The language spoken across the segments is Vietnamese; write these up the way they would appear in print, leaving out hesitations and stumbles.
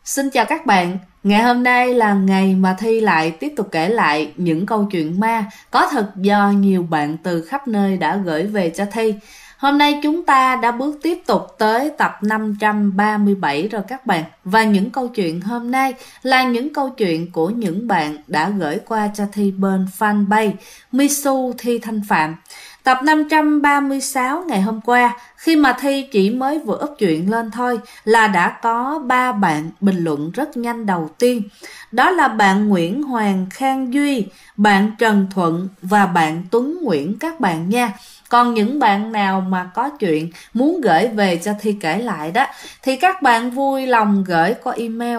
Xin chào các bạn, ngày hôm nay là ngày mà Thi lại tiếp tục kể lại những câu chuyện ma có thật do nhiều bạn từ khắp nơi đã gửi về cho Thi. Hôm nay chúng ta đã bước tiếp tục tới tập 537 rồi các bạn. Và những câu chuyện hôm nay là những câu chuyện của những bạn đã gửi qua cho Thi bên fanpage Misu Thi Thanh Phạm. Tập 536 ngày hôm qua, khi mà Thi chỉ mới vừa up chuyện lên thôi là đã có 3 bạn bình luận rất nhanh đầu tiên. Đó là bạn Nguyễn Hoàng Khang Duy, bạn Trần Thuận và bạn Tuấn Nguyễn các bạn nha. Còn những bạn nào mà có chuyện muốn gửi về cho Thi kể lại đó thì các bạn vui lòng gửi qua email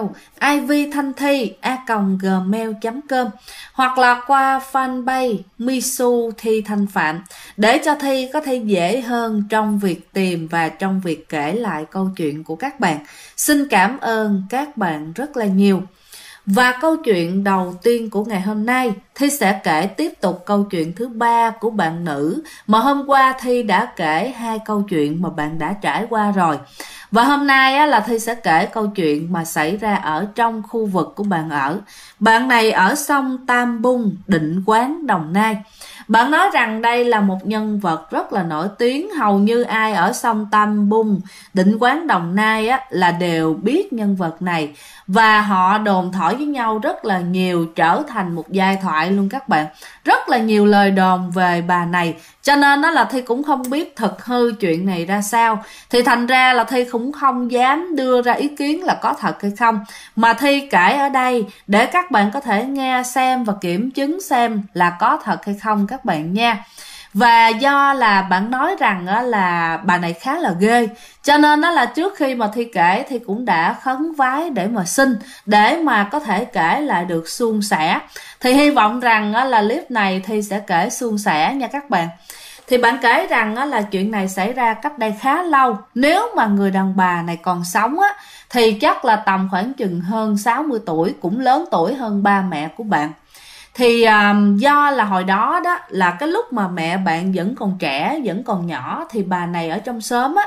ivthanthi@gmail.com hoặc là qua fanpage Misu Thi Thanh Phạm để cho Thi có thể dễ hơn trong việc tìm và trong việc kể lại câu chuyện của các bạn. Xin cảm ơn các bạn rất là nhiều. Và câu chuyện đầu tiên của ngày hôm nay, Thi sẽ kể tiếp tục câu chuyện thứ 3 của bạn nữ mà hôm qua Thi đã kể 2 câu chuyện mà bạn đã trải qua rồi. Và hôm nay là Thi sẽ kể câu chuyện mà xảy ra ở trong khu vực của bạn ở. Bạn này ở sông Tam Bung, Định Quán, Đồng Nai. Bạn nói rằng đây là một nhân vật rất là nổi tiếng, hầu như ai ở sông Tam Bung, Định Quán, Đồng Nai là đều biết nhân vật này. Và họ đồn thổi với nhau rất là nhiều, trở thành một giai thoại luôn các bạn. Rất là nhiều lời đồn về bà này, cho nên là Thi cũng không biết thực hư chuyện này ra sao. Thì thành ra là Thi cũng không dám đưa ra ý kiến là có thật hay không, mà Thi kể ở đây để các bạn có thể nghe xem và kiểm chứng xem là có thật hay không các bạn nha. Và do là bạn nói rằng là bà này khá là ghê, cho nên là trước khi mà Thi kể thì cũng đã khấn vái để mà xin, để mà có thể kể lại được suôn sẻ. Thì hy vọng rằng là clip này Thi sẽ kể suôn sẻ nha các bạn. Thì bạn kể rằng là chuyện này xảy ra cách đây khá lâu. Nếu mà người đàn bà này còn sống thì chắc là tầm khoảng chừng hơn 60 tuổi, cũng lớn tuổi hơn ba mẹ của bạn. Thì do là hồi đó là cái lúc mà mẹ bạn vẫn còn trẻ, vẫn còn nhỏ, thì bà này ở trong xóm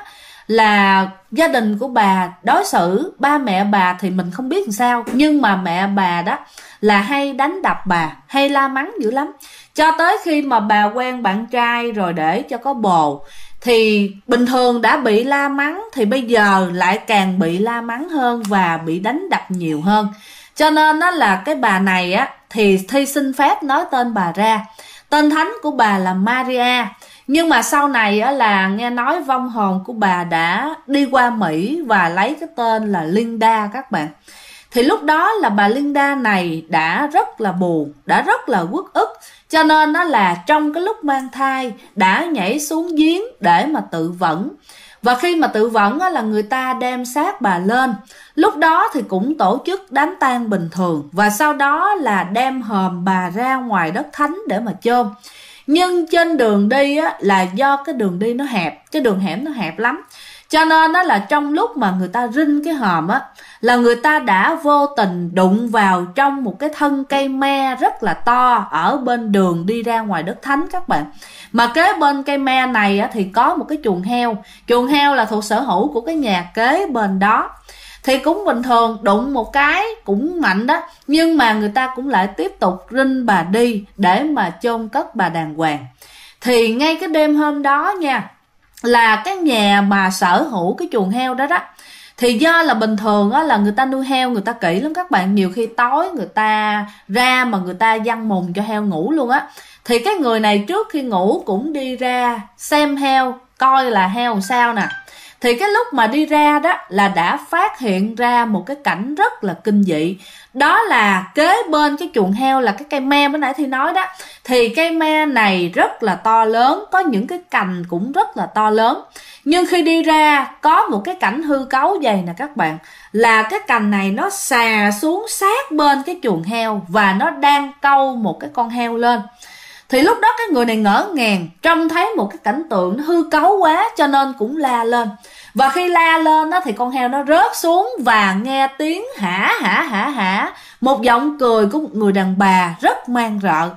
là gia đình của bà đối xử ba mẹ bà thì mình không biết làm sao, nhưng mà mẹ bà là hay đánh đập bà, hay la mắng dữ lắm. Cho tới khi mà bà quen bạn trai rồi để cho có bồ, thì bình thường đã bị la mắng thì bây giờ lại càng bị la mắng hơn và bị đánh đập nhiều hơn. Cho nên là cái bà này thì Thi xin phép nói tên bà ra. Tên thánh của bà là Maria. Nhưng mà sau này là nghe nói vong hồn của bà đã đi qua Mỹ và lấy cái tên là Linda các bạn. Thì lúc đó là bà Linda này đã rất là buồn, đã rất là uất ức. Cho nên là trong cái lúc mang thai đã nhảy xuống giếng để mà tự vẫn. Và khi mà tự vẫn là người ta đem xác bà lên. Lúc đó thì cũng tổ chức đám tang bình thường. Và sau đó là đem hòm bà ra ngoài đất thánh để mà chôn. Nhưng trên đường đi là do cái đường đi nó hẹp, cái đường hẻm nó hẹp lắm. Cho nên là trong lúc mà người ta rinh cái hòm là người ta đã vô tình đụng vào trong một cái thân cây me rất là to ở bên đường đi ra ngoài đất thánh các bạn. Mà kế bên cây me này thì có một cái chuồng heo. Chuồng heo là thuộc sở hữu của cái nhà kế bên đó. Thì cũng bình thường, đụng một cái cũng mạnh đó. Nhưng mà người ta cũng lại tiếp tục rinh bà đi để mà chôn cất bà đàng hoàng. Thì ngay cái đêm hôm đó nha, là cái nhà mà sở hữu cái chuồng heo đó thì do là bình thường là người ta nuôi heo người ta kỹ lắm các bạn. Nhiều khi tối người ta ra mà người ta giăng mùng cho heo ngủ luôn Thì cái người này trước khi ngủ cũng đi ra xem heo, coi là heo sao nè. Thì cái lúc mà đi ra là đã phát hiện ra một cái cảnh rất là kinh dị. Đó là kế bên cái chuồng heo là cái cây me bữa nãy Thi nói đó. Thì cây me này rất là to lớn, có những cái cành cũng rất là to lớn. Nhưng khi đi ra có một cái cảnh hư cấu vậy nè các bạn. Là cái cành này nó xà xuống sát bên cái chuồng heo và nó đang câu một cái con heo lên. Thì lúc đó cái người này ngỡ ngàng, trông thấy một cái cảnh tượng nó hư cấu quá cho nên cũng la lên. Và khi la lên thì con heo nó rớt xuống và nghe tiếng hả. Một giọng cười của một người đàn bà rất man rợ.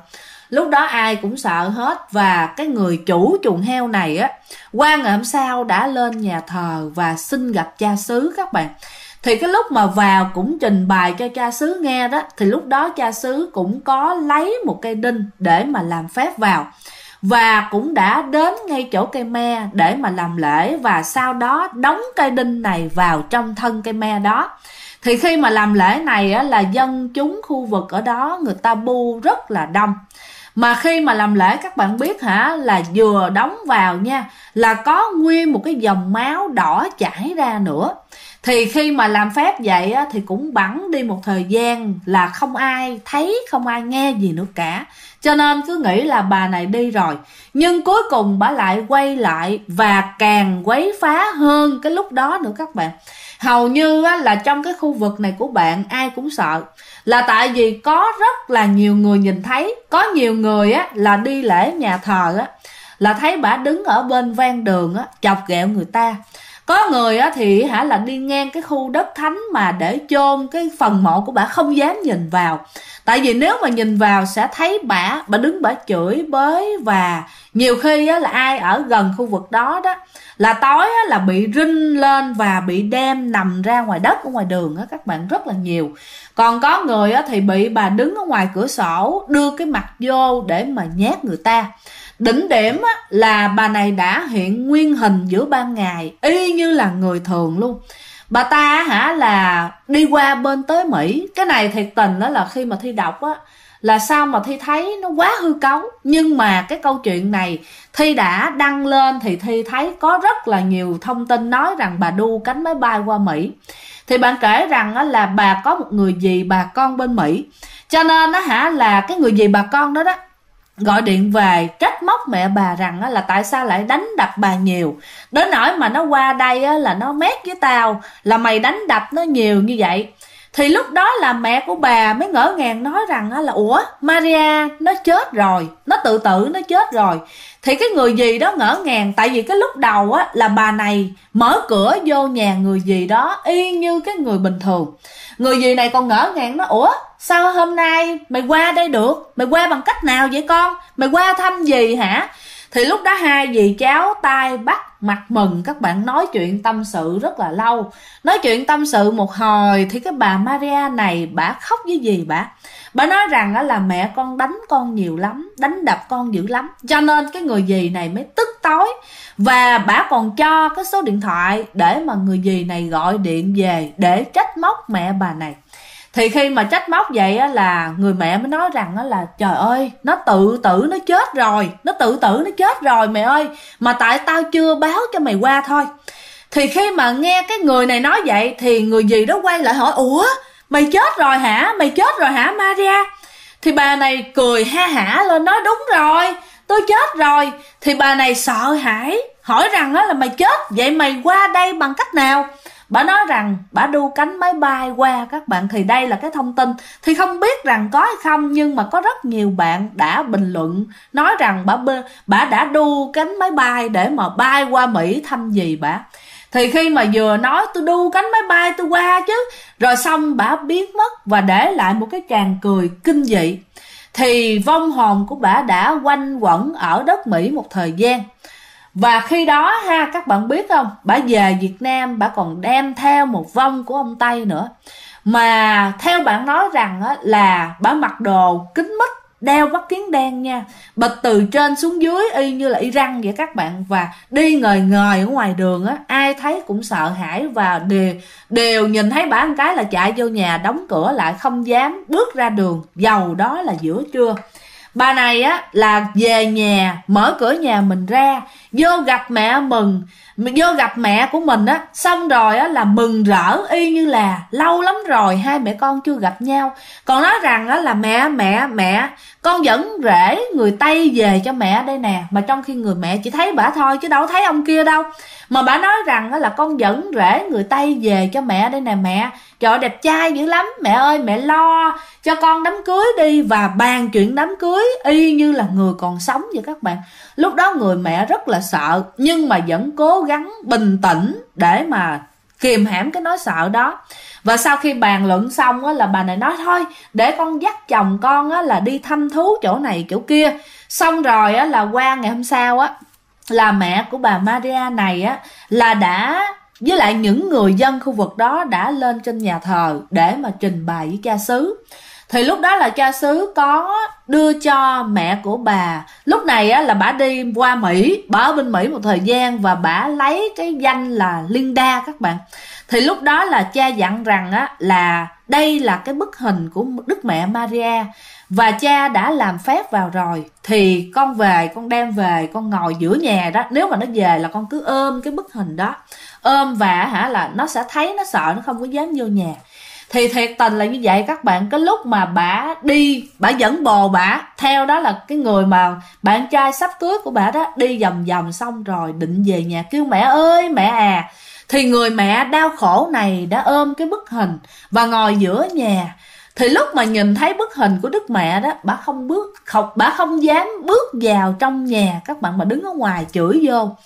Lúc đó ai cũng sợ hết, và cái người chủ chuồng heo này á, qua ngày hôm sau đã lên nhà thờ và xin gặp cha xứ các bạn. Thì cái lúc mà vào cũng trình bày cho cha xứ nghe đó, thì lúc đó cha xứ cũng có lấy một cây đinh để mà làm phép vào, và cũng đã đến ngay chỗ cây me để mà làm lễ, và sau đó đóng cây đinh này vào trong thân cây me đó. Thì khi mà làm lễ này á, là dân chúng khu vực ở đó người ta bu rất là đông. Mà khi mà làm lễ các bạn biết hả, là vừa đóng vào nha, là có nguyên một cái dòng máu đỏ chảy ra nữa. Thì khi mà làm phép vậy á, thì cũng bẵng đi một thời gian là không ai thấy, không ai nghe gì nữa cả. Cho nên cứ nghĩ là bà này đi rồi. Nhưng cuối cùng bà lại quay lại và càng quấy phá hơn cái lúc đó nữa các bạn. Hầu như á, là trong cái khu vực này của bạn ai cũng sợ, là tại vì có rất là nhiều người nhìn thấy. Có nhiều người á, là đi lễ nhà thờ á, là thấy bà đứng ở bên ven đường á, chọc ghẹo người ta. Có người á, thì là đi ngang cái khu đất thánh mà để chôn cái phần mộ của bà không dám nhìn vào. Tại vì nếu mà nhìn vào sẽ thấy bà đứng bà chửi bới, và nhiều khi á, là ai ở gần khu vực đó đó là tối á, là bị rinh lên và bị đem nằm ra ngoài đất ở ngoài đường á các bạn, rất là nhiều. Còn có người á, thì bị bà đứng ở ngoài cửa sổ đưa cái mặt vô để mà nhát người ta. Đỉnh điểm á, là bà này đã hiện nguyên hình giữa ban ngày y như là người thường luôn. Bà ta là đi qua bên tới Mỹ. Cái này thiệt tình đó, là khi mà Thi đọc á, là sao mà Thi thấy nó quá hư cấu. Nhưng mà cái câu chuyện này Thi đã đăng lên thì Thi thấy có rất là nhiều thông tin nói rằng bà đu cánh máy bay qua Mỹ. Thì bạn kể rằng á, là bà có một người dì bà con bên Mỹ. Cho nên á, là cái người dì bà con đó đó gọi điện về trách móc mẹ bà rằng á, là tại sao lại đánh đập bà nhiều, đến nỗi mà nó qua đây á, là nó mét với tao là mày đánh đập nó nhiều như vậy. Thì lúc đó là mẹ của bà mới ngỡ ngàng nói rằng á, là ủa Maria nó chết rồi, nó tự tử nó chết rồi. Thì cái người dì đó ngỡ ngàng, tại vì cái lúc đầu á, là bà này mở cửa vô nhà người dì đó y như cái người bình thường. Người dì này còn ngỡ ngàng, nó ủa sao hôm nay mày qua đây được, mày qua bằng cách nào vậy con, mày qua thăm dì hả? Thì lúc đó hai dì cháu tay bắt mặt mừng, các bạn nói chuyện tâm sự rất là lâu. Nói chuyện tâm sự một hồi thì cái bà Maria này bả khóc với dì bà nói rằng là mẹ con đánh con nhiều lắm, đánh đập con dữ lắm. Cho nên cái người dì này mới tức tối, và bả còn cho cái số điện thoại để mà người dì này gọi điện về để trách móc mẹ bà này. Thì khi mà trách móc vậy á, là người mẹ mới nói rằng á, là trời ơi nó tự tử nó chết rồi, nó tự tử nó chết rồi mẹ ơi, mà tại tao chưa báo cho mày qua thôi. Thì khi mà nghe cái người này nói vậy thì người dì đó quay lại hỏi ủa mày chết rồi hả, mày chết rồi hả Maria? Thì bà này cười ha hả lên nói đúng rồi, tôi chết rồi. Thì bà này sợ hãi hỏi rằng á, là mày chết vậy mày qua đây bằng cách nào? Bà nói rằng bà đu cánh máy bay qua các bạn. Thì đây là cái thông tin thì không biết rằng có hay không, nhưng mà có rất nhiều bạn đã bình luận nói rằng bà đã đu cánh máy bay để mà bay qua Mỹ thăm dì bà. Thì khi mà vừa nói tôi đu cánh máy bay tôi qua chứ, rồi xong bà biến mất và để lại một cái tràng cười kinh dị. Thì vong hồn của bà đã quanh quẩn ở đất Mỹ một thời gian. Và khi đó các bạn biết không, bà về Việt Nam bà còn đem theo một vong của ông Tây nữa. Mà theo bạn nói rằng là bà mặc đồ kính mít, đeo mắt kiếng đen nha, bật từ trên xuống dưới y như là Iran vậy các bạn. Và đi ngời ngời ở ngoài đường á, ai thấy cũng sợ hãi và đều nhìn thấy bà một cái là chạy vô nhà đóng cửa lại, không dám bước ra đường dầu đó là giữa trưa. Bà này á là về nhà, mở cửa nhà mình ra, vô gặp mẹ mừng, vô gặp mẹ của mình á, xong rồi á là mừng rỡ y như là lâu lắm rồi hai mẹ con chưa gặp nhau. Còn nói rằng á là mẹ con dẫn rể người Tây về cho mẹ đây nè, mà trong khi người mẹ chỉ thấy bả thôi chứ đâu thấy ông kia đâu. Mà bà nói rằng á là con dẫn rể người Tây về cho mẹ đây nè mẹ, trời đẹp trai dữ lắm mẹ ơi, mẹ lo cho con đám cưới đi, và bàn chuyện đám cưới y như là người còn sống vậy các bạn. Lúc đó người mẹ rất là sợ nhưng mà vẫn cố gắng bình tĩnh để mà kìm hãm cái nỗi sợ đó. Và sau khi bàn luận xong á, là bà này nói thôi để con dắt chồng con á, là đi thăm thú chỗ này chỗ kia. Xong rồi á, là qua ngày hôm sau á, là mẹ của bà Maria này á, là đã với lại những người dân khu vực đó đã lên trên nhà thờ để mà trình bày với cha xứ. Thì lúc đó là cha xứ có đưa cho mẹ của bà, lúc này á, là bà đi qua Mỹ, bà ở bên Mỹ một thời gian và bà lấy cái danh là Linda các bạn. Thì lúc đó là cha dặn rằng á, là đây là cái bức hình của Đức Mẹ Maria và cha đã làm phép vào rồi, thì con về, con đem về, con ngồi giữa nhà đó, nếu mà nó về là con cứ ôm cái bức hình đó, ôm và là nó sẽ thấy, nó sợ, nó không có dám vô nhà. Thì thiệt tình là như vậy các bạn. Cái lúc mà bả đi, bả dẫn bồ bả theo, đó là cái người mà bạn trai sắp cưới của bả đó, đi vòng vòng xong rồi định về nhà kêu mẹ ơi mẹ à, thì người mẹ đau khổ này đã ôm cái bức hình và ngồi giữa nhà. Thì lúc mà nhìn thấy bức hình của Đức Mẹ đó, bả không dám bước vào trong nhà các bạn, mà đứng ở ngoài chửi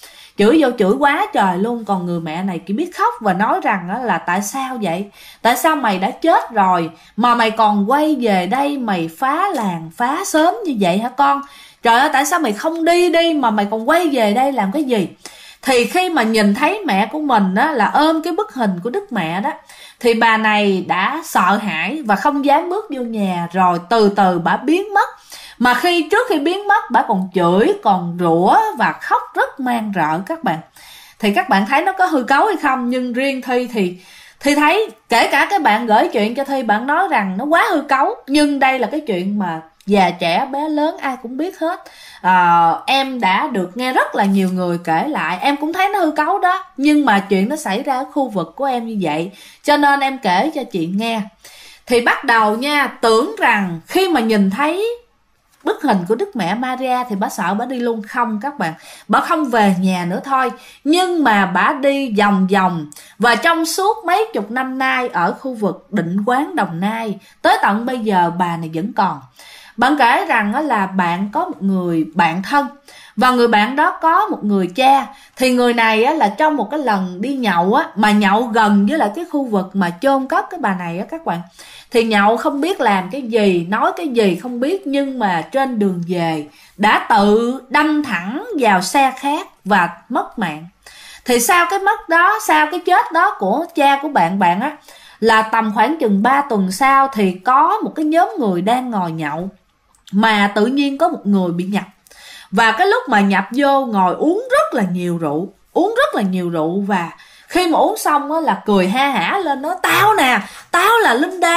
quá trời luôn. Còn người mẹ này chỉ biết khóc và nói rằng là tại sao vậy, tại sao mày đã chết rồi mà mày còn quay về đây, mày phá làng phá xóm như vậy hả con? Trời ơi, tại sao mày không đi mà mày còn quay về đây làm cái gì? Thì khi mà nhìn thấy mẹ của mình á, là ôm cái bức hình của Đức Mẹ đó, thì bà này đã sợ hãi và không dám bước vô nhà. Rồi từ từ bà biến mất. Mà trước khi biến mất, bà còn chửi, còn rủa và khóc rất man rợ các bạn. Thì các bạn thấy nó có hư cấu hay không? Nhưng riêng Thi thì thấy, kể cả các bạn gửi chuyện cho Thi, bạn nói rằng nó quá hư cấu. Nhưng đây là cái chuyện mà già trẻ bé lớn ai cũng biết hết. Em đã được nghe rất là nhiều người kể lại, em cũng thấy nó hư cấu đó, nhưng mà chuyện nó xảy ra ở khu vực của em như vậy, cho nên em kể cho chị nghe. Thì bắt đầu nha, tưởng rằng khi mà nhìn thấy bức hình của Đức Mẹ Maria thì bà sợ bà đi luôn. Không các bạn, bà không về nhà nữa thôi, nhưng mà bà đi vòng vòng. Và trong suốt mấy chục năm nay ở khu vực Định Quán, Đồng Nai, tới tận bây giờ bà này vẫn còn. Bạn kể rằng là bạn có một người bạn thân, và người bạn đó có một người cha. Thì người này là trong một cái lần đi nhậu mà nhậu gần với lại cái khu vực mà chôn cất cái bà này các bạn. Thì nhậu không biết làm cái gì, nói cái gì không biết, nhưng mà trên đường về đã tự đâm thẳng vào xe khác và mất mạng. Thì sau cái mất đó, sau cái chết đó của cha của bạn là tầm khoảng chừng 3 tuần sau, thì có một cái nhóm người đang ngồi nhậu mà tự nhiên có một người bị nhập. Và cái lúc mà nhập vô ngồi uống rất là nhiều rượu, và khi mà uống xong là cười ha hả lên, nói tao là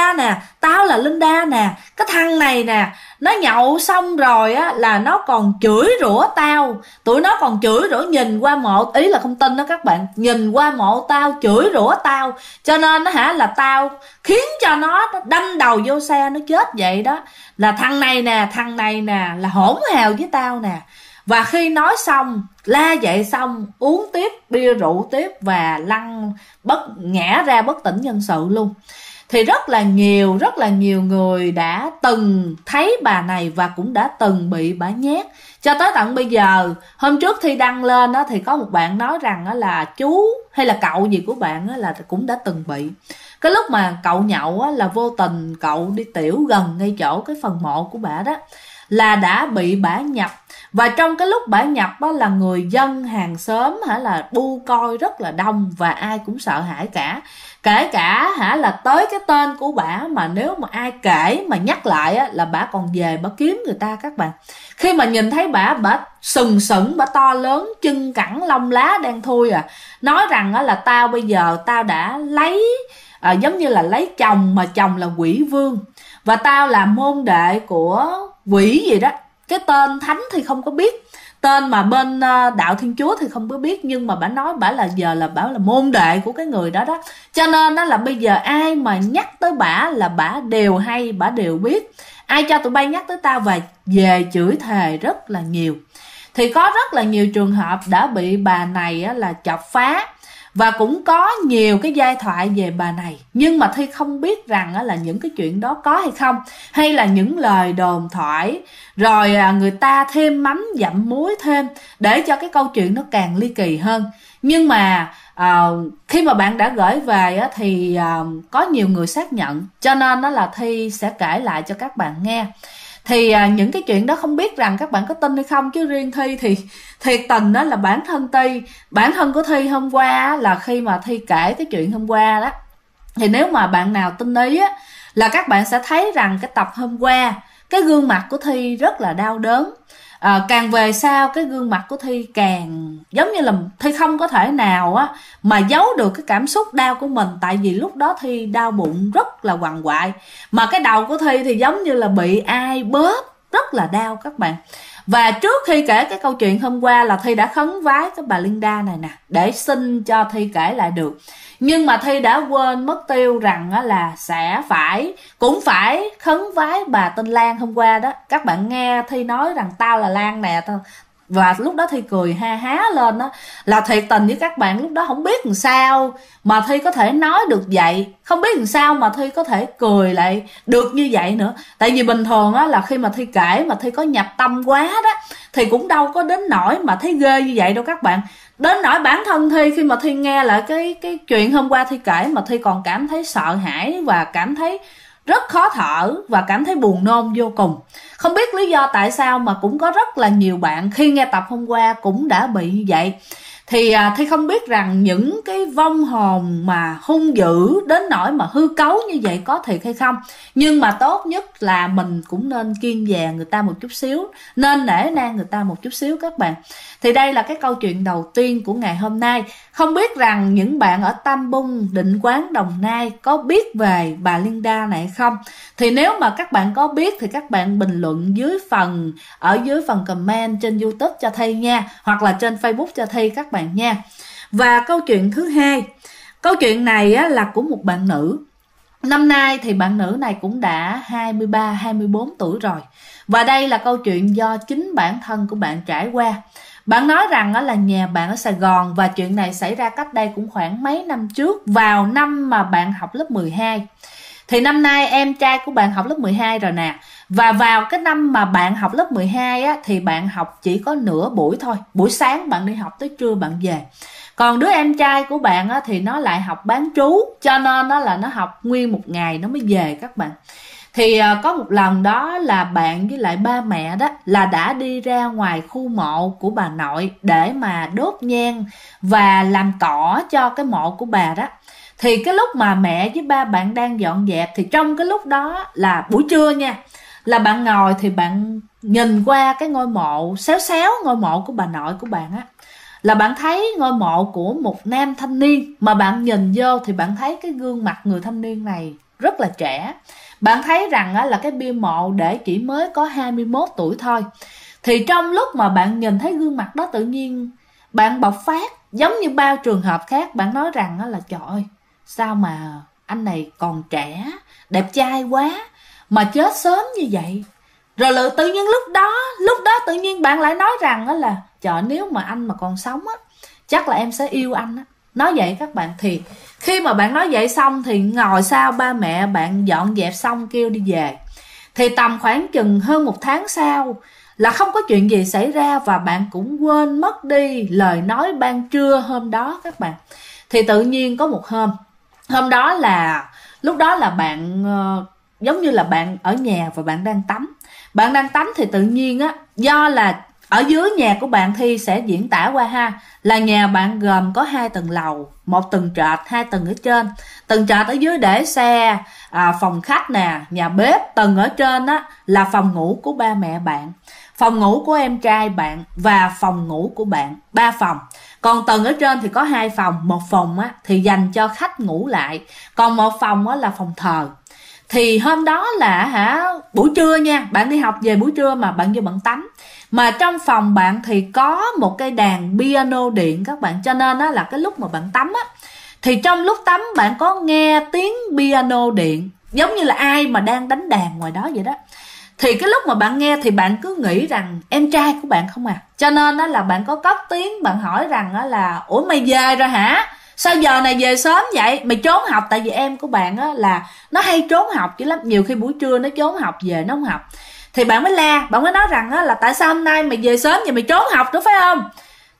Linda nè, cái thằng này nè, nó nhậu xong rồi là nó còn chửi rủa tao, tụi nó còn chửi rủa, nhìn qua mộ, ý là không tin đó các bạn, nhìn qua mộ tao chửi rủa tao, cho nên là tao khiến cho nó đâm đầu vô xe nó chết vậy đó, là thằng này nè là hỗn hào với tao nè. Và khi nói xong, la dậy xong, uống tiếp bia rượu tiếp và ngã ra bất tỉnh nhân sự luôn. Thì rất là nhiều người đã từng thấy bà này và cũng đã từng bị bà nhát. Cho tới tận bây giờ, hôm trước Thi đăng lên đó, thì có một bạn nói rằng là chú hay là cậu gì của bạn là cũng đã từng bị. Cái lúc mà cậu nhậu là vô tình cậu đi tiểu gần ngay chỗ cái phần mộ của bà đó, là đã bị bả nhập. Và trong cái lúc bả nhập là người dân hàng xóm là bu coi rất là đông, và ai cũng sợ hãi cả. Kể cả là tới cái tên của bả, mà nếu mà ai kể mà nhắc lại là bả còn về bả kiếm người ta các bạn. Khi mà nhìn thấy bả sừng sững, bả to lớn, chân cẳng lông lá đen thui nói rằng là tao bây giờ tao đã lấy giống như là lấy chồng, mà chồng là quỷ vương, và tao là môn đệ của quỷ gì đó. Cái tên thánh thì không có biết, tên mà bên đạo Thiên Chúa thì không có biết, nhưng mà bả nói bả là môn đệ của cái người đó đó. Cho nên là bây giờ ai mà nhắc tới bả là bả đều hay, bả đều biết. Ai cho tụi bay nhắc tới tao và về chửi thề rất là nhiều. Thì có rất là nhiều trường hợp đã bị bà này là chọc phá. Và cũng có nhiều cái giai thoại về bà này, nhưng mà Thi không biết rằng là những cái chuyện đó có hay không, hay là những lời đồn thoại, rồi người ta thêm mắm dặm muối thêm để cho cái câu chuyện nó càng ly kỳ hơn. Nhưng mà khi mà bạn đã gửi về á, thì có nhiều người xác nhận, cho nên đó là Thi sẽ kể lại cho các bạn nghe. Thì những cái chuyện đó không biết rằng các bạn có tin hay không, chứ riêng Thi thì thiệt tình đó là bản thân của Thi hôm qua là khi mà Thi kể cái chuyện hôm qua đó, thì nếu mà bạn nào tinh ý á, là các bạn sẽ thấy rằng cái tập hôm qua cái gương mặt của Thi rất là đau đớn. Càng về sau cái gương mặt của Thi càng giống như là Thi không có thể nào á mà giấu được cái cảm xúc đau của mình, tại vì lúc đó Thi đau bụng rất là quằn quại, mà cái đầu của Thi thì giống như là bị ai bóp, rất là đau các bạn. Và trước khi kể cái câu chuyện hôm qua là Thi đã khấn vái cái bà Linda này nè để xin cho Thi kể lại được, nhưng mà Thi đã quên mất tiêu rằng là cũng phải khấn vái bà tên Lan hôm qua đó. Các bạn nghe Thi nói rằng tao là Lan nè, và lúc đó Thi cười ha há lên đó, là thiệt tình với các bạn, lúc đó không biết làm sao mà Thi có thể nói được vậy, không biết làm sao mà Thi có thể cười lại được như vậy nữa. Tại vì bình thường á là khi mà Thi kể mà Thi có nhập tâm quá đó thì cũng đâu có đến nỗi mà thấy ghê như vậy đâu các bạn. Đến nỗi bản thân Thi khi mà Thi nghe lại cái chuyện hôm qua Thi kể mà Thi còn cảm thấy sợ hãi và cảm thấy rất khó thở và cảm thấy buồn nôn vô cùng. Không biết lý do tại sao mà cũng có rất là nhiều bạn khi nghe tập hôm qua cũng đã bị như vậy. Thì Thi không biết rằng những cái vong hồn mà hung dữ đến nỗi mà hư cấu như vậy có thiệt hay không. Nhưng mà tốt nhất là mình cũng nên kiêng dè người ta một chút xíu, nên nể nang người ta một chút xíu các bạn. Thì đây là cái câu chuyện đầu tiên của ngày hôm nay. Không biết rằng những bạn ở Tam Bung, Định Quán, Đồng Nai có biết về bà Linda này không? Thì nếu mà các bạn có biết thì các bạn bình luận ở dưới phần comment trên YouTube cho Thi nha, hoặc là trên Facebook cho Thi các bạn nha. Và câu chuyện thứ hai, câu chuyện này á, là của một bạn nữ. Năm nay thì bạn nữ này cũng đã 23-24 tuổi rồi. Và đây là câu chuyện do chính bản thân của bạn trải qua. Bạn nói rằng là nhà bạn ở Sài Gòn, và chuyện này xảy ra cách đây cũng khoảng mấy năm trước, vào năm mà bạn học lớp 12. Thì năm nay em trai của bạn học lớp 12 rồi nè. Và vào cái năm mà bạn học lớp 12 á, thì bạn học chỉ có nửa buổi thôi. Buổi sáng bạn đi học tới trưa bạn về. Còn đứa em trai của bạn á, thì nó lại học bán trú, cho nên nó là nó học nguyên một ngày nó mới về các bạn. Thì có một lần đó là bạn với lại ba mẹ đó là đã đi ra ngoài khu mộ của bà nội để mà đốt nhang và làm cỏ cho cái mộ của bà đó. Thì cái lúc mà mẹ với ba bạn đang dọn dẹp, thì trong cái lúc đó là buổi trưa nha, là bạn ngồi thì bạn nhìn qua cái ngôi mộ xéo xéo, ngôi mộ của bà nội của bạn á, là bạn thấy ngôi mộ của một nam thanh niên, mà bạn nhìn vô thì bạn thấy cái gương mặt người thanh niên này rất là trẻ. Bạn thấy rằng á, là cái bia mộ để chỉ mới có 21 tuổi thôi. Thì trong lúc mà bạn nhìn thấy gương mặt đó, tự nhiên bạn bộc phát giống như bao trường hợp khác. Bạn nói rằng á, là trời ơi, sao mà anh này còn trẻ, đẹp trai quá mà chết sớm như vậy. Rồi tự nhiên lúc đó tự nhiên bạn lại nói rằng á, là trời, nếu mà anh mà còn sống á, chắc là em sẽ yêu anh á. Nói vậy các bạn. Thì khi mà bạn nói vậy xong thì ngồi sau ba mẹ bạn dọn dẹp xong kêu đi về. Thì tầm khoảng chừng hơn 1 tháng sau là không có chuyện gì xảy ra, và bạn cũng quên mất đi lời nói ban trưa hôm đó các bạn. Thì tự nhiên có một hôm đó là lúc đó là bạn giống như là bạn ở nhà và bạn đang tắm. Bạn đang tắm thì tự nhiên á, do là ở dưới nhà của bạn Thi sẽ diễn tả qua ha, là nhà bạn gồm có 2 tầng lầu, 1 tầng trệt, 2 tầng ở trên. Tầng trệt ở dưới để xe, phòng khách nè, nhà bếp. Tầng ở trên á là phòng ngủ của ba mẹ bạn, phòng ngủ của em trai bạn và phòng ngủ của bạn, 3 phòng. Còn tầng ở trên thì có 2 phòng, một phòng á thì dành cho khách ngủ lại, còn một phòng á là phòng thờ. Thì hôm đó là buổi trưa nha, bạn đi học về buổi trưa mà bạn vô bạn tắm. Mà trong phòng bạn thì có một cái đàn piano điện các bạn, cho nên đó là cái lúc mà bạn tắm á, thì trong lúc tắm bạn có nghe tiếng piano điện, giống như là ai mà đang đánh đàn ngoài đó vậy đó. Thì cái lúc mà bạn nghe thì bạn cứ nghĩ rằng em trai của bạn không à, cho nên đó là bạn có cất tiếng, bạn hỏi rằng đó là ủa mày về rồi hả, sao giờ này về sớm vậy, mày trốn học. Tại vì em của bạn á là nó hay trốn học chứ lắm, nhiều khi buổi trưa nó trốn học về nó không học. Thì bạn mới la, bạn mới nói rằng á là tại sao hôm nay mày về sớm vậy, mày trốn học nữa phải không.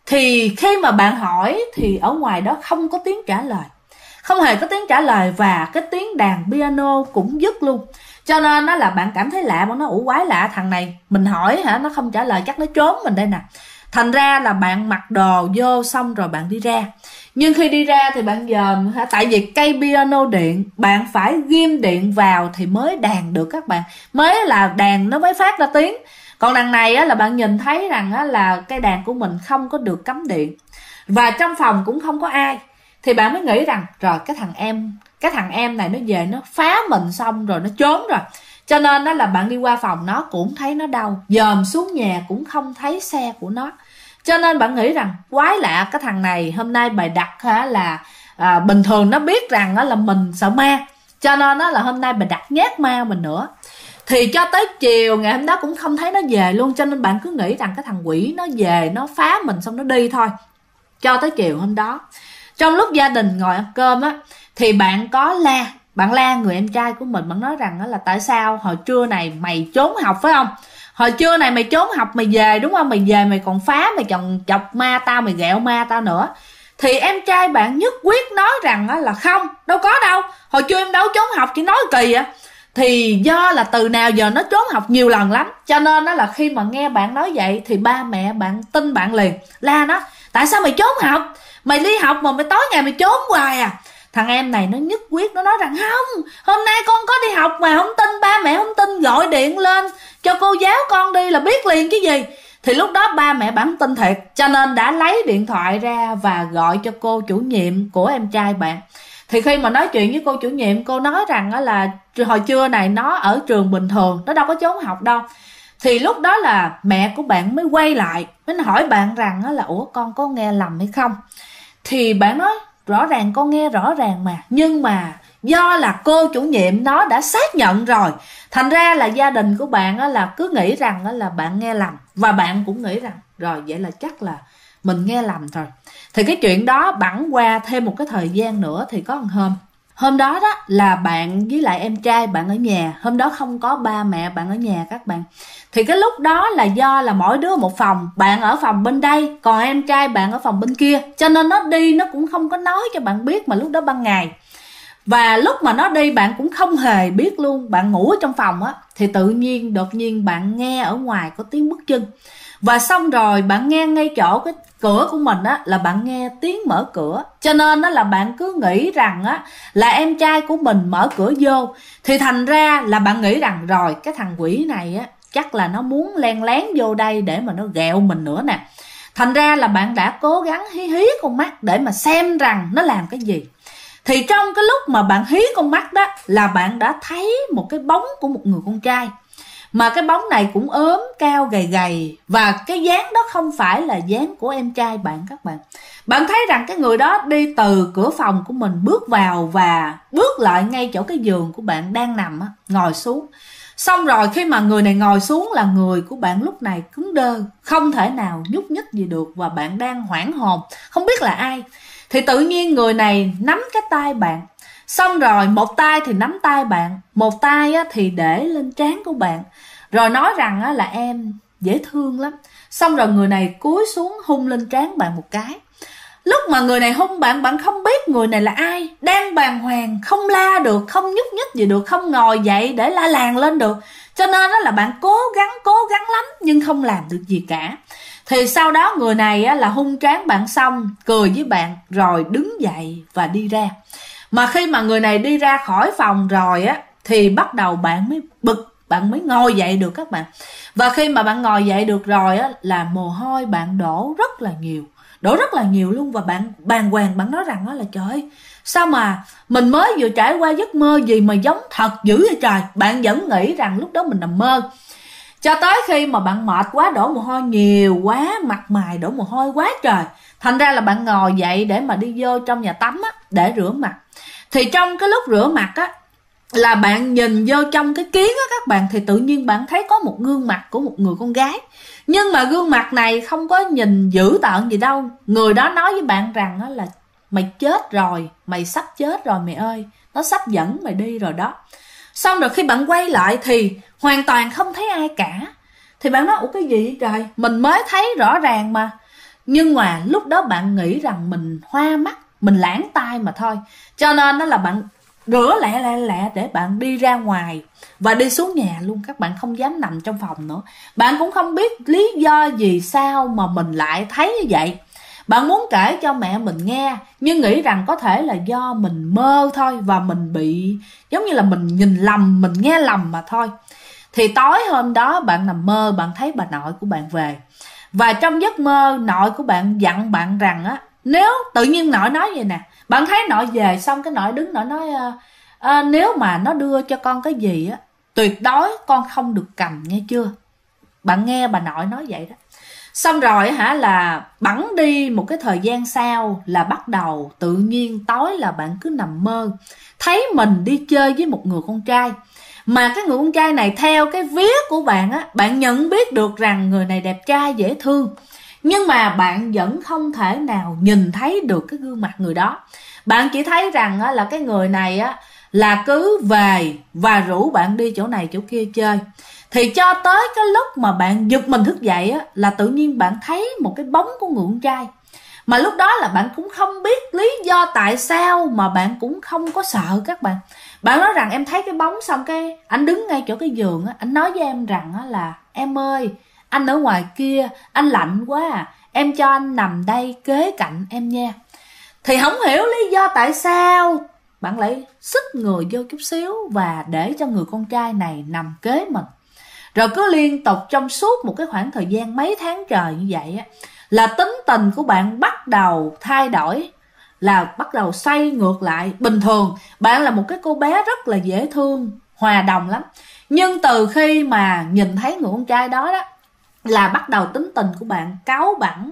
Thì khi mà bạn hỏi thì ở ngoài đó không có tiếng trả lời, không hề có tiếng trả lời, và cái tiếng đàn piano cũng dứt luôn. Cho nên nó là bạn cảm thấy lạ, bạn nói ủa quái lạ, thằng này mình hỏi hả nó không trả lời, chắc nó trốn mình đây nè. Thành ra là bạn mặc đồ vô xong rồi bạn đi ra. Nhưng khi đi ra thì bạn dòm, tại vì cây piano điện bạn phải ghim điện vào thì mới đàn được các bạn, mới là đàn nó mới phát ra tiếng. Còn đằng này á, là bạn nhìn thấy rằng á, là cây đàn của mình không có được cắm điện và trong phòng cũng không có ai, thì bạn mới nghĩ rằng rồi cái thằng em này nó về nó phá mình xong rồi nó trốn rồi. Cho nên đó là bạn đi qua phòng nó cũng thấy nó đâu, dòm xuống nhà cũng không thấy xe của nó. Cho nên bạn nghĩ rằng quái lạ, cái thằng này hôm nay bày đặt là bình thường nó biết rằng là mình sợ ma, cho nên đó là hôm nay bày đặt nhát ma mình nữa. Thì cho tới chiều ngày hôm đó cũng không thấy nó về luôn. Cho nên bạn cứ nghĩ rằng cái thằng quỷ nó về nó phá mình xong nó đi thôi. Cho tới chiều hôm đó, trong lúc gia đình ngồi ăn cơm á, thì bạn la người em trai của mình. Bạn nói rằng là tại sao hồi trưa này mày trốn học phải không? Hồi trưa này mày trốn học mày về đúng không? Mày về mày còn phá, mày còn chọc ma tao, mày ghẹo ma tao nữa. Thì em trai bạn nhất quyết nói rằng là không, đâu có đâu, hồi trưa em đâu trốn học, chỉ nói kỳ vậy. Thì do là từ nào giờ nó trốn học nhiều lần lắm, cho nên đó là khi mà nghe bạn nói vậy thì ba mẹ bạn tin bạn liền, la nó tại sao mày trốn học, mày đi học mà mày tối ngày mày trốn hoài à. Thằng em này nó nhất quyết, nó nói rằng không, hôm nay con có đi học mà, không tin, ba mẹ không tin gọi điện lên cho cô giáo con đi là biết liền chứ gì. Thì lúc đó ba mẹ bạn tin thiệt, cho nên đã lấy điện thoại ra và gọi cho cô chủ nhiệm của em trai bạn. Thì khi mà nói chuyện với cô chủ nhiệm, cô nói rằng là hồi trưa này nó ở trường bình thường, nó đâu có trốn học đâu. Thì lúc đó là mẹ của bạn mới quay lại, mới hỏi bạn rằng là ủa con có nghe lầm hay không. Thì bạn nói rõ ràng con nghe rõ ràng mà, nhưng mà do là cô chủ nhiệm nó đã xác nhận rồi, thành ra là gia đình của bạn là cứ nghĩ rằng là bạn nghe lầm. Và bạn cũng nghĩ rằng rồi vậy là chắc là mình nghe lầm rồi. Thì cái chuyện đó bẵng qua thêm một cái thời gian nữa, thì có một hôm đó đó là bạn với lại em trai bạn ở nhà. Hôm đó không có ba mẹ bạn ở nhà các bạn. Thì cái lúc đó là do là mỗi đứa một phòng, bạn ở phòng bên đây, còn em trai bạn ở phòng bên kia, cho nên nó đi nó cũng không có nói cho bạn biết, mà lúc đó ban ngày. Và lúc mà nó đi bạn cũng không hề biết luôn, bạn ngủ ở trong phòng á. Thì tự nhiên đột nhiên bạn nghe ở ngoài có tiếng bước chân. Và xong rồi bạn nghe ngay chỗ cái cửa của mình á, là bạn nghe tiếng mở cửa. Cho nên đó là bạn cứ nghĩ rằng á là em trai của mình mở cửa vô. Thì thành ra là bạn nghĩ rằng rồi cái thằng quỷ này á chắc là nó muốn len lén vô đây để mà nó ghẹo mình nữa nè. Thành ra là bạn đã cố gắng hí con mắt để mà xem rằng nó làm cái gì. Thì trong cái lúc mà bạn hí con mắt đó là bạn đã thấy một cái bóng của một người con trai. Mà cái bóng này cũng ốm, cao, gầy gầy. Và cái dáng đó không phải là dáng của em trai bạn các bạn. Bạn thấy rằng cái người đó đi từ cửa phòng của mình bước vào và bước lại ngay chỗ cái giường của bạn đang nằm á, ngồi xuống. Xong rồi khi mà người này ngồi xuống là người của bạn lúc này cứng đơ, không thể nào nhúc nhích gì được. Và bạn đang hoảng hồn, không biết là ai. Thì tự nhiên người này nắm cái tay bạn. Xong rồi một tay thì nắm tay bạn, một tay thì để lên trán của bạn. Rồi nói rằng là em dễ thương lắm. Xong rồi người này cúi xuống hung lên trán bạn một cái. Lúc mà người này hung bạn, bạn không biết người này là ai. Đang bàng hoàng, không la được, không nhúc nhích gì được, không ngồi dậy để la làng lên được. Cho nên là bạn cố gắng lắm nhưng không làm được gì cả. Thì sau đó người này là hung trán bạn xong, cười với bạn rồi đứng dậy và đi ra. Mà khi mà người này đi ra khỏi phòng rồi á, thì bắt đầu bạn mới bực, bạn mới ngồi dậy được các bạn. Và khi mà bạn ngồi dậy được rồi á, là mồ hôi bạn đổ rất là nhiều luôn. Và bạn bàng hoàng, bạn nói rằng là trời ơi, sao mà mình mới vừa trải qua giấc mơ gì mà giống thật dữ vậy trời. Bạn vẫn nghĩ rằng lúc đó mình nằm mơ. Cho tới khi mà bạn mệt quá, đổ mồ hôi nhiều quá, mặt mày đổ mồ hôi quá trời. Thành ra là bạn ngồi dậy để mà đi vô trong nhà tắm á, để rửa mặt. Thì trong cái lúc rửa mặt á, là bạn nhìn vô trong cái kiến á các bạn. Thì tự nhiên bạn thấy có một gương mặt của một người con gái. Nhưng mà gương mặt này không có nhìn dữ tợn gì đâu. Người đó nói với bạn rằng á là mày chết rồi, mày sắp chết rồi mày ơi, nó sắp dẫn mày đi rồi đó. Xong rồi khi bạn quay lại thì hoàn toàn không thấy ai cả. Thì bạn nói ủa cái gì vậy trời, mình mới thấy rõ ràng mà. Nhưng mà lúc đó bạn nghĩ rằng mình hoa mắt, mình lãng tai mà thôi. Cho nên đó là bạn rửa lẹ để bạn đi ra ngoài và đi xuống nhà luôn. Các bạn không dám nằm trong phòng nữa. Bạn cũng không biết lý do gì sao mà mình lại thấy như vậy. Bạn muốn kể cho mẹ mình nghe, nhưng nghĩ rằng có thể là do mình mơ thôi, và mình bị giống như là mình nhìn lầm, mình nghe lầm mà thôi. Thì tối hôm đó bạn nằm mơ, bạn thấy bà nội của bạn về. Và trong giấc mơ nội của bạn dặn bạn rằng á, nếu tự nhiên nội nói vậy nè, bạn thấy nội về xong cái nội đứng nội nói nếu mà nó đưa cho con cái gì á, tuyệt đối con không được cầm, nghe chưa. Bạn nghe bà nội nói vậy đó. Xong rồi là bẵng đi một cái thời gian sau là bắt đầu tự nhiên tối là bạn cứ nằm mơ thấy mình đi chơi với một người con trai. Mà cái người con trai này theo cái vía của bạn á, bạn nhận biết được rằng người này đẹp trai dễ thương. Nhưng mà bạn vẫn không thể nào nhìn thấy được cái gương mặt người đó. Bạn chỉ thấy rằng á, là cái người này á, là cứ về và rủ bạn đi chỗ này chỗ kia chơi. Thì cho tới cái lúc mà bạn giật mình thức dậy á, là tự nhiên bạn thấy một cái bóng của người con trai. Mà lúc đó là bạn cũng không biết lý do tại sao, mà bạn cũng không có sợ các bạn. Bạn nói rằng em thấy cái bóng, xong cái anh đứng ngay chỗ cái giường á, anh nói với em rằng á là em ơi, anh ở ngoài kia, anh lạnh quá à, em cho anh nằm đây kế cạnh em nha. Thì không hiểu lý do tại sao bạn lại xích người vô chút xíu và để cho người con trai này nằm kế mình. Rồi cứ liên tục trong suốt một cái khoảng thời gian mấy tháng trời như vậy á, là tính tình của bạn bắt đầu thay đổi, là bắt đầu xoay ngược lại. Bình thường bạn là một cái cô bé rất là dễ thương, hòa đồng lắm. Nhưng từ khi mà nhìn thấy người con trai đó đó, là bắt đầu tính tình của bạn cáu bẳn,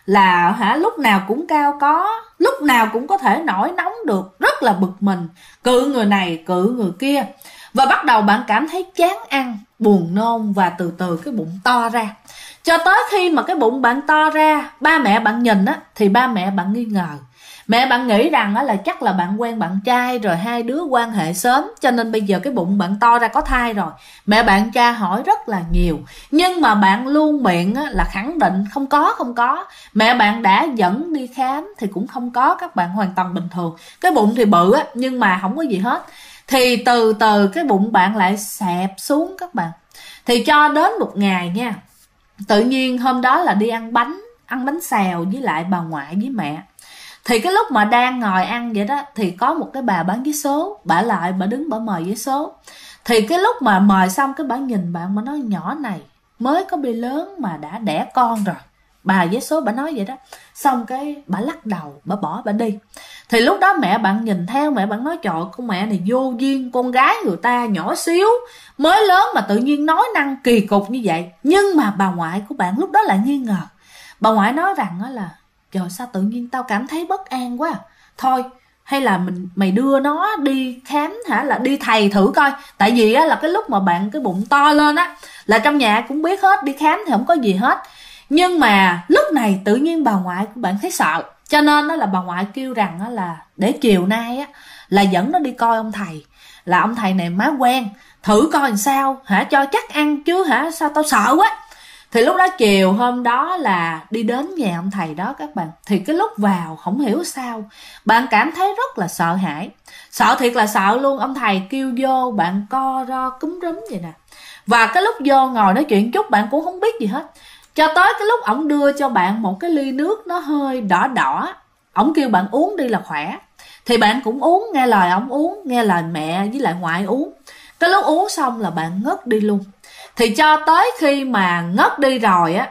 là lúc nào cũng cao có, lúc nào cũng có thể nổi nóng được, rất là bực mình, cự người này cự người kia. Và bắt đầu bạn cảm thấy chán ăn, buồn nôn, và từ từ cái bụng to ra. Cho tới khi mà cái bụng bạn to ra, ba mẹ bạn nhìn á, thì ba mẹ bạn nghi ngờ. Mẹ bạn nghĩ rằng á, là chắc là bạn quen bạn trai rồi hai đứa quan hệ sớm, cho nên bây giờ cái bụng bạn to ra, có thai rồi. Mẹ bạn tra hỏi rất là nhiều, nhưng mà bạn luôn miệng á, là khẳng định không có. Mẹ bạn đã dẫn đi khám thì cũng không có, các bạn, hoàn toàn bình thường. Cái bụng thì bự á, nhưng mà không có gì hết. Thì từ từ cái bụng bạn lại xẹp xuống các bạn. Thì cho đến một ngày nha, tự nhiên hôm đó là đi ăn bánh xèo với lại bà ngoại với mẹ. Thì cái lúc mà đang ngồi ăn vậy đó, thì có một cái bà bán vé số, bà đứng bà mời vé số. Thì cái lúc mà mời xong, cái bà nhìn bạn, bà nói nhỏ này mới có bê lớn mà đã đẻ con rồi. Bà vé số bà nói vậy đó. Xong cái bà lắc đầu, bà bỏ bà đi. Thì lúc đó mẹ bạn nhìn theo, mẹ bạn nói trời, con mẹ này vô duyên, con gái người ta nhỏ xíu mới lớn mà tự nhiên nói năng kỳ cục như vậy. Nhưng mà bà ngoại của bạn lúc đó lại nghi ngờ. Bà ngoại nói rằng là trời, sao tự nhiên tao cảm thấy bất an quá. Thôi hay là mày đưa nó đi khám là đi thầy thử coi. Tại vì á, là cái lúc mà bạn cái bụng to lên á, là trong nhà cũng biết hết, đi khám thì không có gì hết. Nhưng mà lúc này tự nhiên bà ngoại của bạn thấy sợ, cho nên đó là bà ngoại kêu rằng á, là để chiều nay á, là dẫn nó đi coi ông thầy. Là ông thầy này má quen, thử coi làm sao cho chắc ăn chứ sao tao sợ quá. Thì lúc đó chiều hôm đó là đi đến nhà ông thầy đó các bạn. Thì cái lúc vào không hiểu sao bạn cảm thấy rất là sợ hãi. Sợ thiệt là sợ luôn. Ông thầy kêu vô, bạn co ro cúm rúm vậy nè. Và cái lúc vô ngồi nói chuyện chút, bạn cũng không biết gì hết. Cho tới cái lúc ổng đưa cho bạn một cái ly nước nó hơi đỏ đỏ, ổng kêu bạn uống đi là khỏe. Thì bạn cũng uống, nghe lời ổng uống, nghe lời mẹ với lại ngoại uống. Cái lúc uống xong là bạn ngất đi luôn. Thì cho tới khi mà ngất đi rồi á,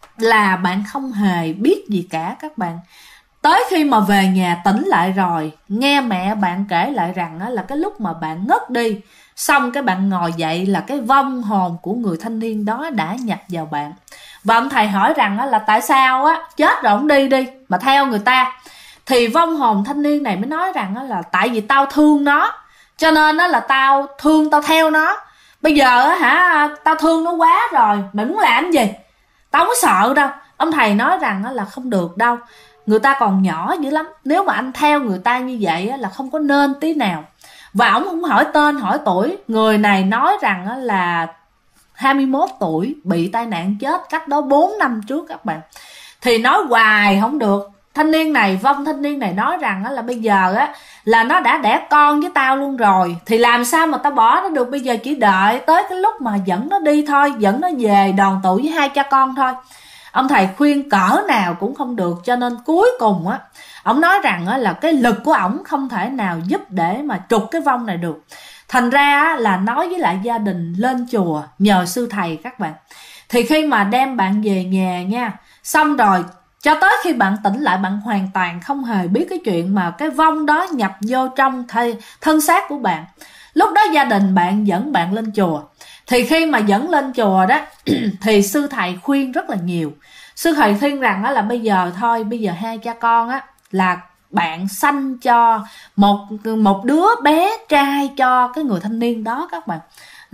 là bạn không hề biết gì cả các bạn. Tới khi mà về nhà tỉnh lại rồi, nghe mẹ bạn kể lại rằng á, là cái lúc mà bạn ngất đi, xong cái bạn ngồi dậy là cái vong hồn của người thanh niên đó đã nhập vào bạn. Và ông thầy hỏi rằng á, là tại sao á, chết rồi ông đi mà theo người ta. Thì vong hồn thanh niên này mới nói rằng á, là tại vì tao thương nó, cho nên á, là tao thương, tao theo nó. Bây giờ á tao thương nó quá rồi, mày muốn làm gì? Tao không có sợ đâu. Ông thầy nói rằng á, là không được đâu, người ta còn nhỏ dữ lắm. Nếu mà anh theo người ta như vậy á, là không có nên tí nào. Và ổng không hỏi tên hỏi tuổi. Người này nói rằng á, là 21 tuổi, bị tai nạn chết cách đó 4 năm trước các bạn. thì nói hoài không được. Thanh niên này, vong thanh niên này nói rằng là bây giờ á là nó đã đẻ con với tao luôn rồi, thì làm sao mà tao bỏ nó được, bây giờ chỉ đợi tới cái lúc mà dẫn nó đi thôi, dẫn nó về đoàn tụ với hai cha con thôi. Ông thầy khuyên cỡ nào cũng không được, cho nên cuối cùng á ông nói rằng á là cái lực của ổng không thể nào giúp để mà trục cái vong này được. Thành ra á, là nói với lại gia đình lên chùa nhờ sư thầy các bạn. Thì khi mà đem bạn về nhà nha, xong rồi cho tới khi bạn tỉnh lại, bạn hoàn toàn không hề biết cái chuyện mà cái vong đó nhập vô trong thân xác của bạn. Lúc đó gia đình bạn dẫn bạn lên chùa. Thì khi mà dẫn lên chùa đó thì sư thầy khuyên rất là nhiều. Sư thầy khuyên rằng là bây giờ thôi, bây giờ hai cha con á là bạn sanh cho một đứa bé trai cho cái người thanh niên đó các bạn.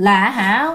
Là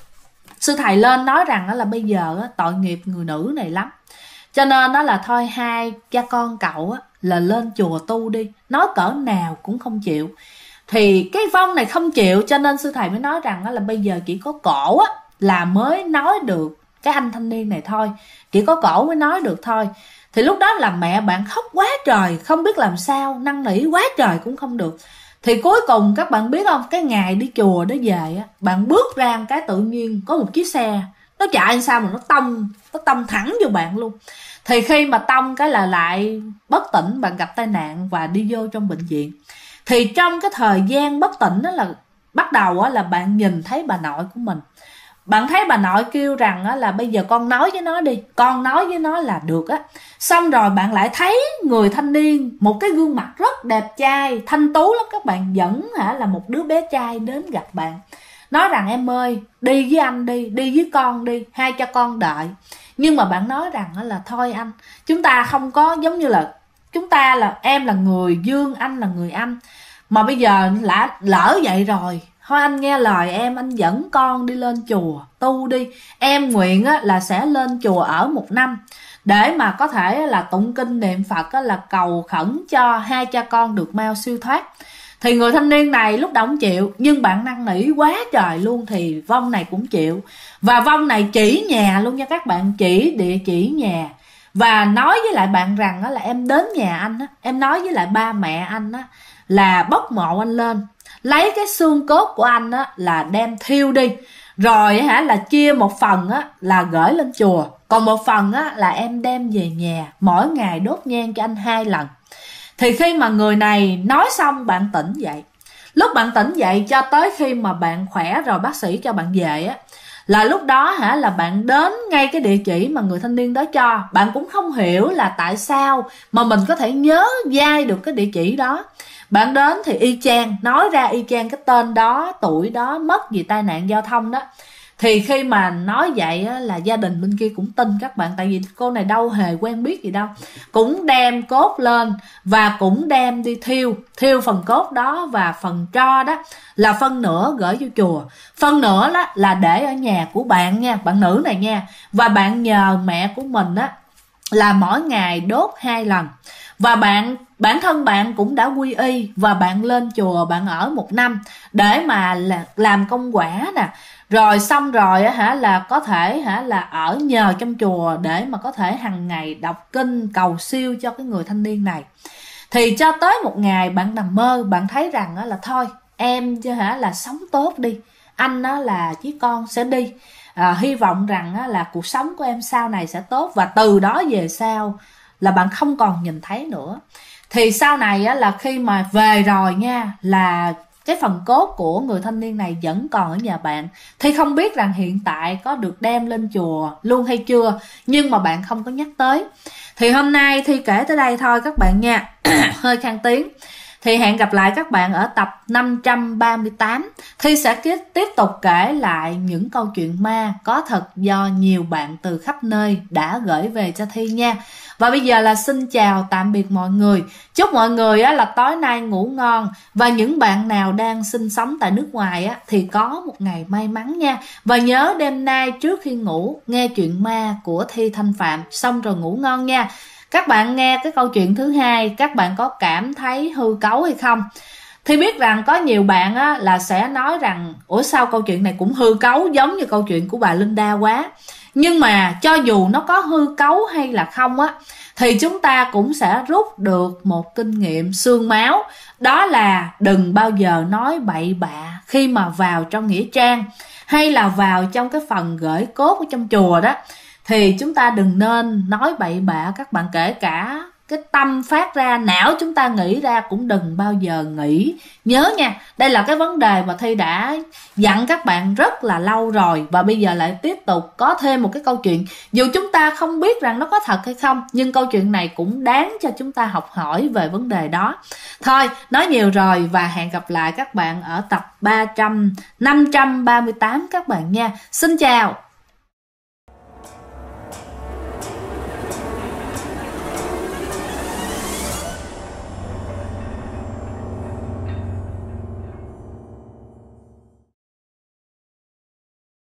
sư thầy lên nói rằng là bây giờ tội nghiệp người nữ này lắm, cho nên đó là thôi hai cha con cậu á là lên chùa tu đi. Nói cỡ nào cũng không chịu. Thì cái vong này không chịu, cho nên sư thầy mới nói rằng là bây giờ chỉ có cổ á là mới nói được cái anh thanh niên này thôi, chỉ có cổ mới nói được thôi. Thì lúc đó là mẹ bạn khóc quá trời, không biết làm sao, năn nỉ quá trời cũng không được. Thì cuối cùng các bạn biết không, cái ngày đi chùa đó về á, bạn bước ra cái tự nhiên có một chiếc xe nó chạy sao mà nó tông thẳng vô bạn luôn. Thì khi mà tông cái là lại bất tỉnh, bạn gặp tai nạn và đi vô trong bệnh viện. Thì trong cái thời gian bất tỉnh đó là bắt đầu là bạn nhìn thấy bà nội của mình. Bạn thấy bà nội kêu rằng là bây giờ con nói với nó đi, con nói với nó là được á. Xong rồi bạn lại thấy người thanh niên, một cái gương mặt rất đẹp trai, thanh tú lắm các bạn, dẫn là một đứa bé trai đến gặp bạn. Nói rằng em ơi, đi với anh đi, đi với con đi, hai cha con đợi. Nhưng mà bạn nói rằng là thôi anh, chúng ta không có giống như là chúng ta là em là người dương, anh là người âm. Mà bây giờ lỡ vậy rồi, thôi anh nghe lời em, anh dẫn con đi lên chùa tu đi. Em nguyện là sẽ lên chùa ở 1 năm để mà có thể là tụng kinh niệm Phật là cầu khẩn cho hai cha con được mau siêu thoát. Thì người thanh niên này lúc đầu không chịu, nhưng bạn năn nỉ quá trời luôn thì vong này cũng chịu. Và vong này chỉ nhà luôn nha các bạn, chỉ địa chỉ nhà. Và nói với lại bạn rằng là em đến nhà anh á, em nói với lại ba mẹ anh á là bốc mộ anh lên, lấy cái xương cốt của anh á là đem thiêu đi. Rồi là chia một phần á là gửi lên chùa, còn một phần á là em đem về nhà, mỗi ngày đốt nhang cho anh 2 lần. Thì khi mà người này nói xong, bạn tỉnh dậy. Lúc bạn tỉnh dậy cho tới khi mà bạn khỏe rồi bác sĩ cho bạn về á, là lúc đó là bạn đến ngay cái địa chỉ mà người thanh niên đó cho. Bạn cũng không hiểu là tại sao mà mình có thể nhớ dai được cái địa chỉ đó. Bạn đến thì y chang, nói ra y chang cái tên đó, tuổi đó, mất vì tai nạn giao thông đó. Thì khi mà nói vậy á, là gia đình bên kia cũng tin các bạn, tại vì cô này đâu hề quen biết gì đâu. Cũng đem cốt lên và cũng đem đi thiêu phần cốt đó, và phần tro đó là phân nửa gửi vô chùa, phân nửa đó là để ở nhà của bạn nha, bạn nữ này nha. Và bạn nhờ mẹ của mình á là mỗi ngày đốt 2 lần. Và bản thân bạn cũng đã quy y, và bạn lên chùa bạn ở 1 năm để mà làm công quả nè. Rồi xong rồi là có thể là ở nhờ trong chùa để mà có thể hàng ngày đọc kinh cầu siêu cho cái người thanh niên này. Thì cho tới một ngày bạn nằm mơ, bạn thấy rằng là thôi em là sống tốt đi, anh là chí con sẽ đi. Hy vọng rằng là cuộc sống của em sau này sẽ tốt, và từ đó về sau là bạn không còn nhìn thấy nữa. Thì sau này là khi mà về rồi nha, là cái phần cốt của người thanh niên này vẫn còn ở nhà bạn. Thì không biết rằng hiện tại có được đem lên chùa luôn hay chưa, nhưng mà bạn không có nhắc tới. Thì hôm nay Thi kể tới đây thôi các bạn nha. Hơi khang tiếng. Thì hẹn gặp lại các bạn ở tập 538. Thi sẽ tiếp tục kể lại những câu chuyện ma có thật do nhiều bạn từ khắp nơi đã gửi về cho Thi nha. Và bây giờ là xin chào tạm biệt mọi người. Chúc mọi người là tối nay ngủ ngon. Và những bạn nào đang sinh sống tại nước ngoài thì có một ngày may mắn nha. Và nhớ đêm nay trước khi ngủ nghe chuyện ma của Thi Thanh Phạm, xong rồi ngủ ngon nha. Các bạn nghe cái câu chuyện thứ hai, các bạn có cảm thấy hư cấu hay không? Thì biết rằng có nhiều bạn là sẽ nói rằng ủa sao câu chuyện này cũng hư cấu giống như câu chuyện của bà Linda quá. Nhưng mà cho dù nó có hư cấu hay là không á, thì chúng ta cũng sẽ rút được một kinh nghiệm xương máu. Đó là đừng bao giờ nói bậy bạ khi mà vào trong nghĩa trang, hay là vào trong cái phần gửi cốt ở trong chùa đó. Thì chúng ta đừng nên nói bậy bạ các bạn, kể cả cái tâm phát ra, não chúng ta nghĩ ra cũng đừng bao giờ nghĩ. Nhớ nha, đây là cái vấn đề mà Thi đã dặn các bạn rất là lâu rồi, và bây giờ lại tiếp tục có thêm một cái câu chuyện. Dù chúng ta không biết rằng nó có thật hay không, nhưng câu chuyện này cũng đáng cho chúng ta học hỏi về vấn đề đó. Thôi, nói nhiều rồi, và hẹn gặp lại các bạn ở tập 538 các bạn nha. Xin chào.